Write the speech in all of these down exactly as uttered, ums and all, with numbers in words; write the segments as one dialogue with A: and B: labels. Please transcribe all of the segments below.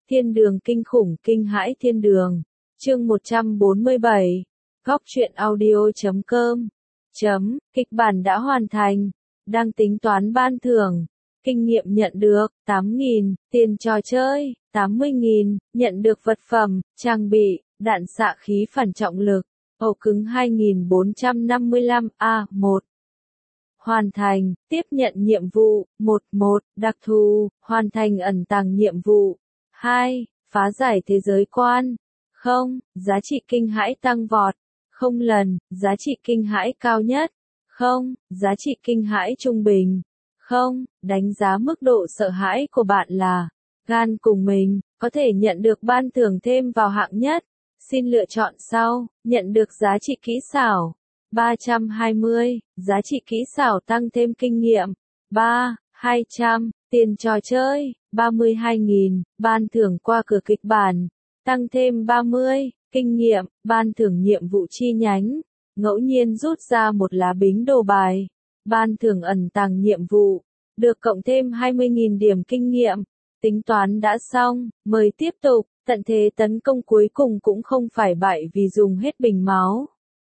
A: Thiên đường kinh khủng kinh hãi thiên đường. Chương một trăm bốn mươi bảy. Góc truyện audio chấm com. Chấm, kịch bản đã hoàn thành. Đang tính toán ban thưởng. Kinh nghiệm nhận được, tám nghìn, tiền trò chơi, tám mươi nghìn, nhận được vật phẩm, trang bị, đạn xạ khí phản trọng lực, ổ cứng hai nghìn bốn trăm năm mươi lăm A một. Hoàn thành, tiếp nhận nhiệm vụ, một một, đặc thù, hoàn thành ẩn tàng nhiệm vụ. hai. Phá giải thế giới quan. không. Giá trị kinh hãi tăng vọt. không lần, giá trị kinh hãi cao nhất. không. Giá trị kinh hãi trung bình. không. Đánh giá mức độ sợ hãi của bạn là gan cùng mình, có thể nhận được ban thưởng thêm vào hạng nhất. Xin lựa chọn sau, nhận được giá trị kỹ xảo. ba trăm hai mươi, giá trị kỹ xảo tăng thêm kinh nghiệm. ba. hai trăm, tiền trò chơi, ba mươi hai nghìn, ban thưởng qua cửa kịch bản, tăng thêm ba mươi, kinh nghiệm, ban thưởng nhiệm vụ chi nhánh, ngẫu nhiên rút ra một lá bính đồ bài, ban thưởng ẩn tàng nhiệm vụ, được cộng thêm hai mươi nghìn điểm kinh nghiệm. Tính toán đã xong, mời tiếp tục, tận thế tấn công cuối cùng cũng không phải bại vì dùng hết bình máu.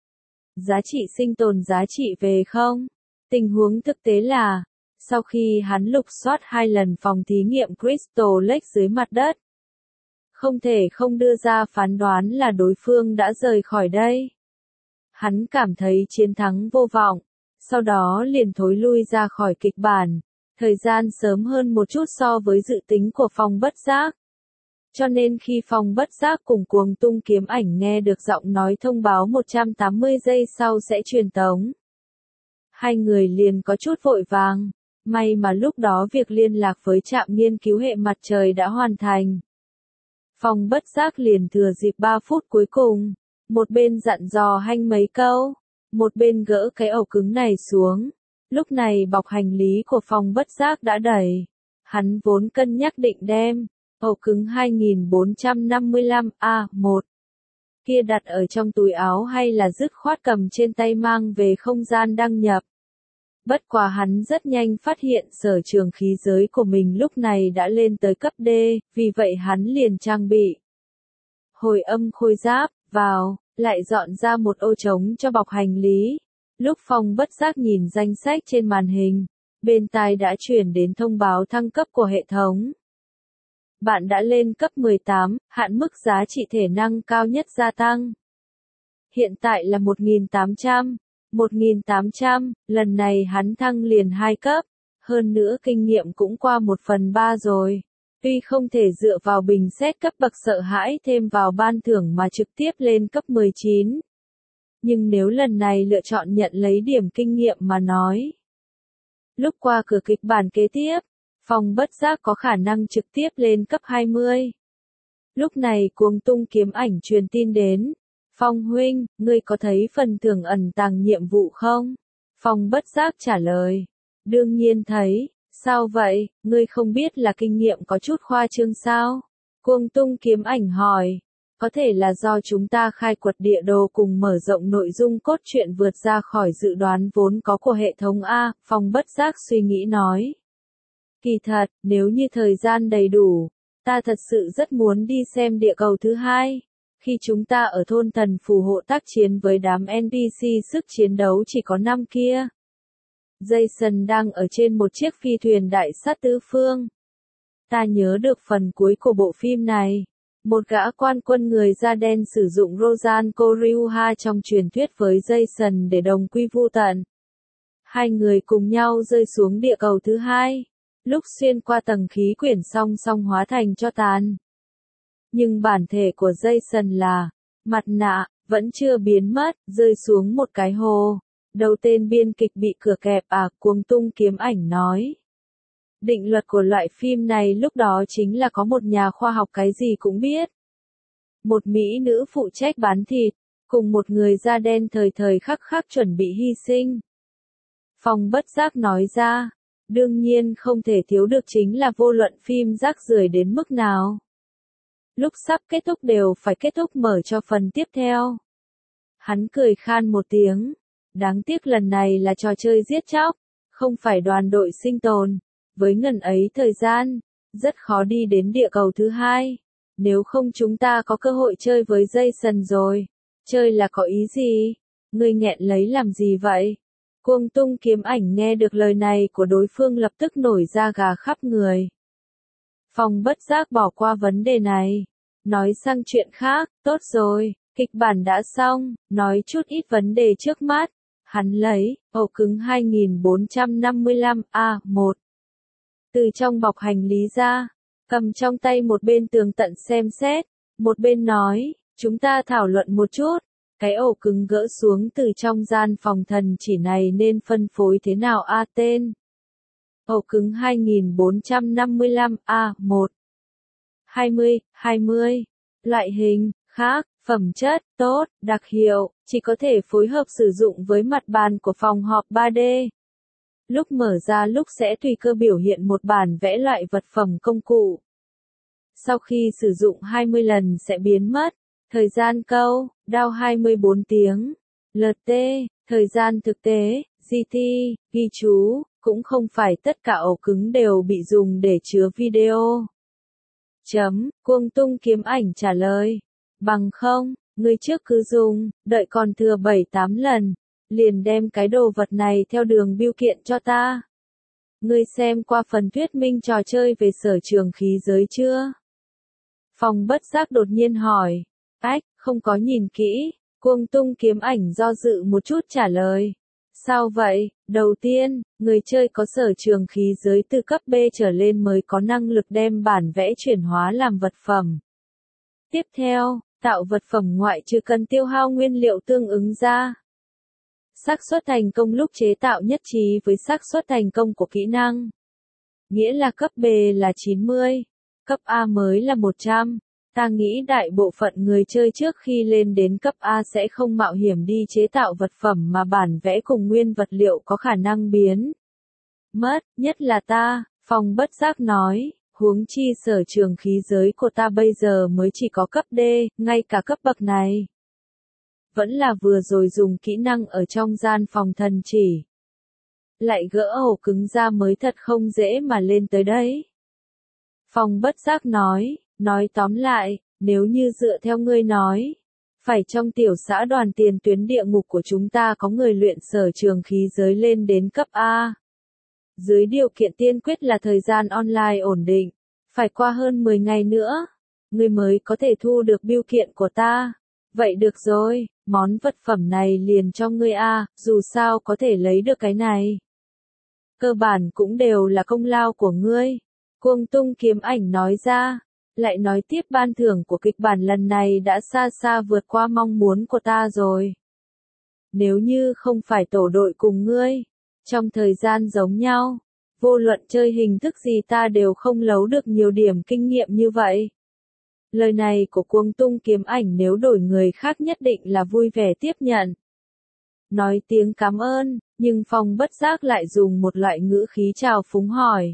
A: Giá trị sinh tồn giá trị về không? Tình huống thực tế là, sau khi hắn lục soát hai lần phòng thí nghiệm Crystal Lake dưới mặt đất, không thể không đưa ra phán đoán là đối phương đã rời khỏi đây. Hắn cảm thấy chiến thắng vô vọng, sau đó liền thối lui ra khỏi kịch bản, thời gian sớm hơn một chút so với dự tính của phòng bất giác. Cho nên khi phòng bất giác cùng Cuồng Tung Kiếm Ảnh nghe được giọng nói thông báo một trăm tám mươi giây sau sẽ truyền tống, hai người liền có chút vội vàng. May mà lúc đó việc liên lạc với trạm nghiên cứu hệ mặt trời đã hoàn thành. Phòng bất giác liền thừa dịp ba phút cuối cùng, một bên dặn dò Hanh mấy câu, một bên gỡ cái ổ cứng này xuống. Lúc này bọc hành lý của phòng bất giác đã đầy. Hắn vốn cân nhắc định đem ổ cứng hai nghìn bốn trăm năm mươi lăm A một kia đặt ở trong túi áo hay là dứt khoát cầm trên tay mang về không gian đăng nhập. Bất quá hắn rất nhanh phát hiện sở trường khí giới của mình lúc này đã lên tới cấp D, vì vậy hắn liền trang bị hồi âm khôi giáp vào, lại dọn ra một ô trống cho bọc hành lý. Lúc phòng bất giác nhìn danh sách trên màn hình, bên tai đã chuyển đến thông báo thăng cấp của hệ thống. Bạn đã lên cấp mười tám, hạn mức giá trị thể năng cao nhất gia tăng. Hiện tại là một nghìn tám trăm. một nghìn tám trăm, lần này hắn thăng liền hai cấp, hơn nữa kinh nghiệm cũng qua một phần ba rồi. Tuy không thể dựa vào bình xét cấp bậc sợ hãi thêm vào ban thưởng mà trực tiếp lên cấp mười chín. Nhưng nếu lần này lựa chọn nhận lấy điểm kinh nghiệm mà nói, lúc qua cửa kịch bản kế tiếp, phòng bất giác có khả năng trực tiếp lên cấp hai mươi. Lúc này Cuồng Tung Kiếm Ảnh truyền tin đến. Phong huynh, ngươi có thấy phần thưởng ẩn tàng nhiệm vụ không? Phong bất giác trả lời. Đương nhiên thấy, sao vậy, ngươi không biết là kinh nghiệm có chút khoa trương sao? Cuồng Tung Kiếm Ảnh hỏi. Có thể là do chúng ta khai quật địa đồ cùng mở rộng nội dung cốt truyện vượt ra khỏi dự đoán vốn có của hệ thống A, Phong bất giác suy nghĩ nói. Kỳ thật, nếu như thời gian đầy đủ, ta thật sự rất muốn đi xem địa cầu thứ hai. Khi chúng ta ở thôn thần phù hộ tác chiến với đám en pê xê sức chiến đấu chỉ có năm kia. Jason đang ở trên một chiếc phi thuyền đại sát tứ phương. Ta nhớ được phần cuối của bộ phim này. Một gã quan quân người da đen sử dụng Rozan Koryuha trong truyền thuyết với Jason để đồng quy vu tận. Hai người cùng nhau rơi xuống địa cầu thứ hai. Lúc xuyên qua tầng khí quyển song song hóa thành tro tàn. Nhưng bản thể của Jason là mặt nạ, vẫn chưa biến mất, rơi xuống một cái hồ. Đầu tên biên kịch bị cửa kẹp à, Cuồng Tung Kiếm Ảnh nói. Định luật của loại phim này lúc đó chính là có một nhà khoa học cái gì cũng biết. Một mỹ nữ phụ trách bán thịt, cùng một người da đen thời thời khắc khắc chuẩn bị hy sinh. Phong bất giác nói ra, đương nhiên không thể thiếu được chính là vô luận phim rác rưởi đến mức nào. Lúc sắp kết thúc đều phải kết thúc mở cho phần tiếp theo. Hắn cười khan một tiếng. Đáng tiếc lần này là trò chơi giết chóc, không phải đoàn đội sinh tồn. Với ngần ấy thời gian, rất khó đi đến địa cầu thứ hai. Nếu không chúng ta có cơ hội chơi với Jason rồi. Chơi là có ý gì? Ngươi nghẹn lấy làm gì vậy? Cuồng tung kiếm ảnh nghe được lời này của đối phương lập tức nổi da gà khắp người. Phong bất giác bỏ qua vấn đề này. Nói sang chuyện khác, tốt rồi, kịch bản đã xong, nói chút ít vấn đề trước mắt. Hắn lấy, ổ cứng hai nghìn bốn trăm năm mươi lăm A một. Từ trong bọc hành lý ra, cầm trong tay một bên tường tận xem xét, một bên nói, chúng ta thảo luận một chút. Cái ổ cứng gỡ xuống từ trong gian phòng thần chỉ này nên phân phối thế nào a tên? Ổ cứng hai nghìn bốn trăm năm mươi lăm A một. hai mươi, hai mươi. Loại hình, khác, phẩm chất, tốt, đặc hiệu, chỉ có thể phối hợp sử dụng với mặt bàn của phòng họp ba D. Lúc mở ra lúc sẽ tùy cơ biểu hiện một bản vẽ loại vật phẩm công cụ. Sau khi sử dụng hai mươi lần sẽ biến mất. Thời gian câu, đao hai mươi bốn tiếng. lờ tê, thời gian thực tế, giê tê, ghi chú, cũng không phải tất cả ổ cứng đều bị dùng để chứa video. Chấm, cuồng tung kiếm ảnh trả lời. Bằng không, người trước cứ dùng, đợi còn thừa bảy tám lần, liền đem cái đồ vật này theo đường bưu kiện cho ta. Ngươi xem qua phần thuyết minh trò chơi về sở trường khí giới chưa? Phong bất giác đột nhiên hỏi. Ách, không có nhìn kỹ, cuồng tung kiếm ảnh do dự một chút trả lời. Sao vậy? Đầu tiên, người chơi có sở trường khí giới từ cấp B trở lên mới có năng lực đem bản vẽ chuyển hóa làm vật phẩm. Tiếp theo, tạo vật phẩm ngoại trừ cần tiêu hao nguyên liệu tương ứng ra. Xác suất thành công lúc chế tạo nhất trí với xác suất thành công của kỹ năng. Nghĩa là cấp B là chín mươi, cấp A mới là một trăm. Ta nghĩ đại bộ phận người chơi trước khi lên đến cấp A sẽ không mạo hiểm đi chế tạo vật phẩm mà bản vẽ cùng nguyên vật liệu có khả năng biến mất, nhất là ta, Phong bất giác nói, huống chi sở trường khí giới của ta bây giờ mới chỉ có cấp D, ngay cả cấp bậc này. Vẫn là vừa rồi dùng kỹ năng ở trong gian phòng thần chỉ. Lại gỡ ổ cứng ra mới thật không dễ mà lên tới đấy. Phong bất giác nói. Nói tóm lại, nếu như dựa theo ngươi nói, phải trong tiểu xã đoàn tiền tuyến địa ngục của chúng ta có người luyện sở trường khí giới lên đến cấp A. Dưới điều kiện tiên quyết là thời gian online ổn định, phải qua hơn mười ngày nữa, ngươi mới có thể thu được bưu kiện của ta. Vậy được rồi, món vật phẩm này liền cho ngươi A, dù sao có thể lấy được cái này. Cơ bản cũng đều là công lao của ngươi. Cuồng tung kiếm ảnh nói ra. Lại nói tiếp ban thưởng của kịch bản lần này đã xa xa vượt qua mong muốn của ta rồi. Nếu như không phải tổ đội cùng ngươi, trong thời gian giống nhau, vô luận chơi hình thức gì ta đều không lấu được nhiều điểm kinh nghiệm như vậy. Lời này của cuồng tung kiếm ảnh nếu đổi người khác nhất định là vui vẻ tiếp nhận. Nói tiếng cảm ơn, nhưng Phong bất giác lại dùng một loại ngữ khí trào phúng hỏi.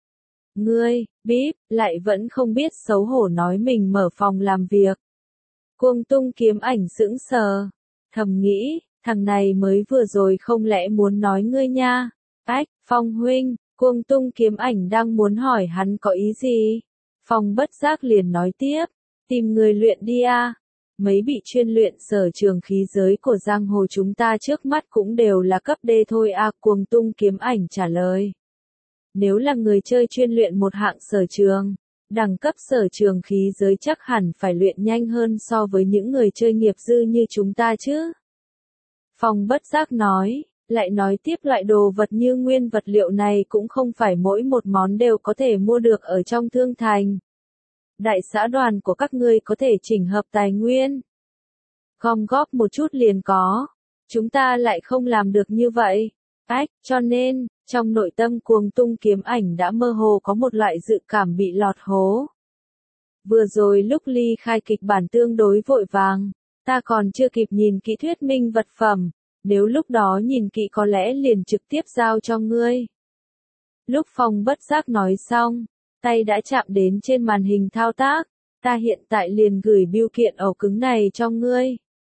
A: Ngươi, bíp, lại vẫn không biết xấu hổ nói mình mở phòng làm việc. Cuồng tung kiếm ảnh sững sờ. Thầm nghĩ, thằng này mới vừa rồi không lẽ muốn nói ngươi nha. Ách, Phong huynh, cuồng tung kiếm ảnh đang muốn hỏi hắn có ý gì. Phong bất giác liền nói tiếp, tìm người luyện đi a. Mấy bị chuyên luyện sở trường khí giới của giang hồ chúng ta trước mắt cũng đều là cấp D thôi a. Cuồng tung kiếm ảnh trả lời. Nếu là người chơi chuyên luyện một hạng sở trường, đẳng cấp sở trường khí giới chắc hẳn phải luyện nhanh hơn so với những người chơi nghiệp dư như chúng ta chứ. Phong bất giác nói, lại nói tiếp loại đồ vật như nguyên vật liệu này cũng không phải mỗi một món đều có thể mua được ở trong thương thành. Đại xã đoàn của các ngươi có thể chỉnh hợp tài nguyên. Gom góp một chút liền có. Chúng ta lại không làm được như vậy. Ách, cho nên, trong nội tâm cuồng tung kiếm ảnh đã mơ hồ có một loại dự cảm bị lọt hố. Vừa rồi lúc ly khai kịch bản tương đối vội vàng, ta còn chưa kịp nhìn kỹ thuyết minh vật phẩm, nếu lúc đó nhìn kỹ có lẽ liền trực tiếp giao cho ngươi. Lúc Phong bất giác nói xong, tay đã chạm đến trên màn hình thao tác, ta hiện tại liền gửi bưu kiện ổ cứng này cho ngươi.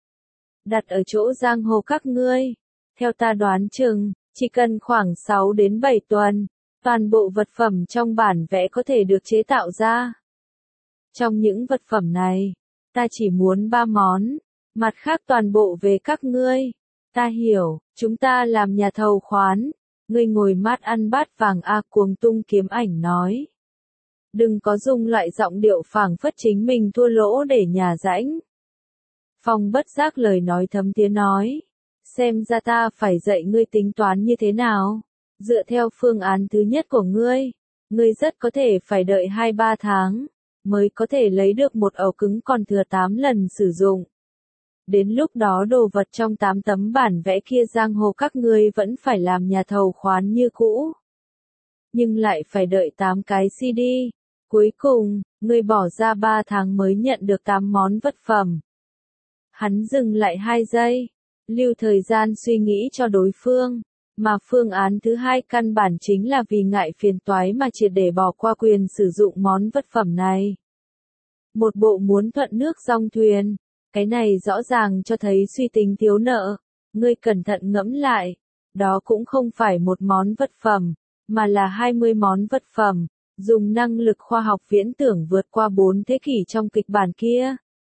A: Đặt ở chỗ giang hồ các ngươi, theo ta đoán chừng, chỉ cần khoảng sáu đến bảy tuần, toàn bộ vật phẩm trong bản vẽ có thể được chế tạo ra. Trong những vật phẩm này, ta chỉ muốn ba món, mặt khác toàn bộ về các ngươi. Ta hiểu, chúng ta làm nhà thầu khoán, ngươi ngồi mát ăn bát vàng a Cuồng Tung Kiếm Ảnh nói. Đừng có dùng loại giọng điệu phảng phất chính mình thua lỗ để nhà rãnh. Phong bất giác lời nói thấm tiếng nói. Xem ra ta phải dạy ngươi tính toán như thế nào. Dựa theo phương án thứ nhất của ngươi, ngươi rất có thể phải đợi hai ba tháng, mới có thể lấy được một ổ cứng còn thừa tám lần sử dụng. Đến lúc đó đồ vật trong tám tấm bản vẽ kia giang hồ các ngươi vẫn phải làm nhà thầu khoán như cũ. Nhưng lại phải đợi tám cái xê đê. Cuối cùng, ngươi bỏ ra ba tháng mới nhận được tám món vật phẩm. Hắn dừng lại hai giây, lưu thời gian suy nghĩ cho đối phương, mà phương án thứ hai căn bản chính là vì ngại phiền toái mà triệt để bỏ qua quyền sử dụng món vật phẩm này. Một bộ muốn thuận nước dong thuyền, cái này rõ ràng cho thấy suy tính thiếu nợ, ngươi cẩn thận ngẫm lại, đó cũng không phải một món vật phẩm, mà là hai mươi món vật phẩm. Dùng năng lực khoa học viễn tưởng vượt qua bốn thế kỷ trong kịch bản kia.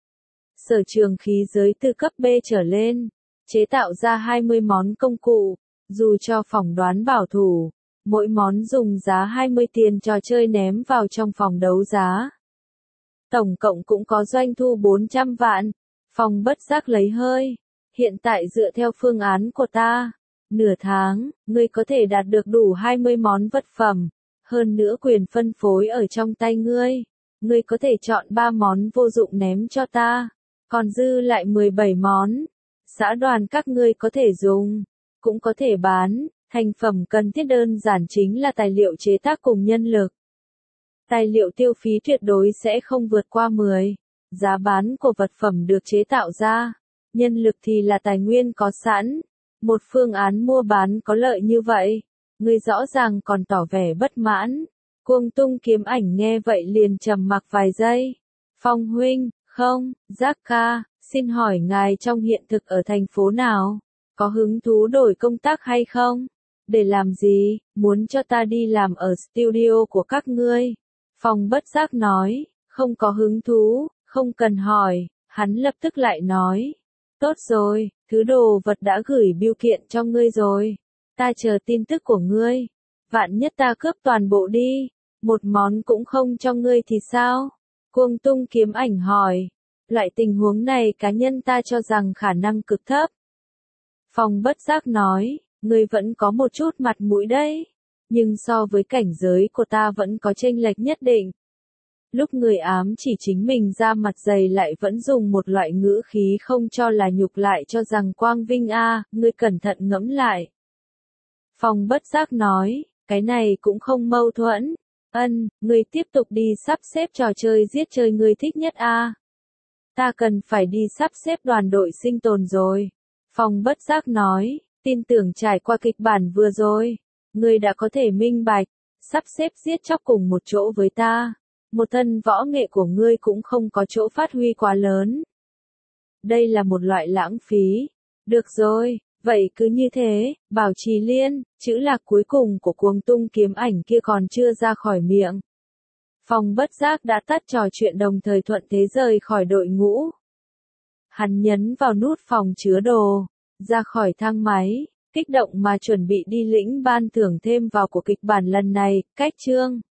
A: Sở trường khí giới từ cấp B trở lên, chế tạo ra hai mươi món công cụ, dù cho phỏng đoán bảo thủ, mỗi món dùng giá hai mươi tiền trò chơi ném vào trong phòng đấu giá. Tổng cộng cũng có doanh thu bốn trăm vạn, Phong bất giác lấy hơi, hiện tại dựa theo phương án của ta, nửa tháng, ngươi có thể đạt được đủ hai mươi món vật phẩm. Hơn nữa quyền phân phối ở trong tay ngươi, ngươi có thể chọn ba món vô dụng ném cho ta, còn dư lại mười bảy món. Xã đoàn các ngươi có thể dùng, cũng có thể bán, thành phẩm cần thiết đơn giản chính là tài liệu chế tác cùng nhân lực. Tài liệu tiêu phí tuyệt đối sẽ không vượt qua mười, giá bán của vật phẩm được chế tạo ra, nhân lực thì là tài nguyên có sẵn, một phương án mua bán có lợi như vậy. Ngươi rõ ràng còn tỏ vẻ bất mãn. Cuồng Tung Kiếm Ảnh nghe vậy liền trầm mặc vài giây. Phong huynh, không, Giác ca, xin hỏi ngài trong hiện thực ở thành phố nào? Có hứng thú đổi công tác hay không? Để làm gì? Muốn cho ta đi làm ở studio của các ngươi? Phong bất giác nói, không có hứng thú, không cần hỏi. Hắn lập tức lại nói, tốt rồi, thứ đồ vật đã gửi bưu kiện cho ngươi rồi. Ta chờ tin tức của ngươi. Vạn nhất ta cướp toàn bộ đi, một món cũng không cho ngươi thì sao? Cuồng Tung Kiếm Ảnh hỏi. Loại tình huống này cá nhân ta cho rằng khả năng cực thấp. Phong bất giác nói, ngươi vẫn có một chút mặt mũi đấy. Nhưng so với cảnh giới của ta vẫn có chênh lệch nhất định. Lúc người ám chỉ chính mình ra mặt dày lại vẫn dùng một loại ngữ khí không cho là nhục lại cho rằng Quang Vinh a, ngươi cẩn thận ngẫm lại. Phong bất giác nói, cái này cũng không mâu thuẫn. Ân, ngươi tiếp tục đi sắp xếp trò chơi giết chơi ngươi thích nhất a. Ta cần phải đi sắp xếp đoàn đội sinh tồn rồi. Phong bất giác nói, tin tưởng trải qua kịch bản vừa rồi, ngươi đã có thể minh bạch, sắp xếp giết chóc cùng một chỗ với ta. Một thân võ nghệ của ngươi cũng không có chỗ phát huy quá lớn. Đây là một loại lãng phí. Được rồi. Vậy cứ như thế, Bảo Trì Liên, chữ lạc cuối cùng của Cuồng Tung Kiếm Ảnh kia còn chưa ra khỏi miệng. Phong bất giác đã tắt trò chuyện đồng thời thuận thế rời khỏi đội ngũ. Hắn nhấn vào nút phòng chứa đồ, ra khỏi thang máy, kích động mà chuẩn bị đi lĩnh ban thưởng thêm vào của kịch bản lần này, cách chương.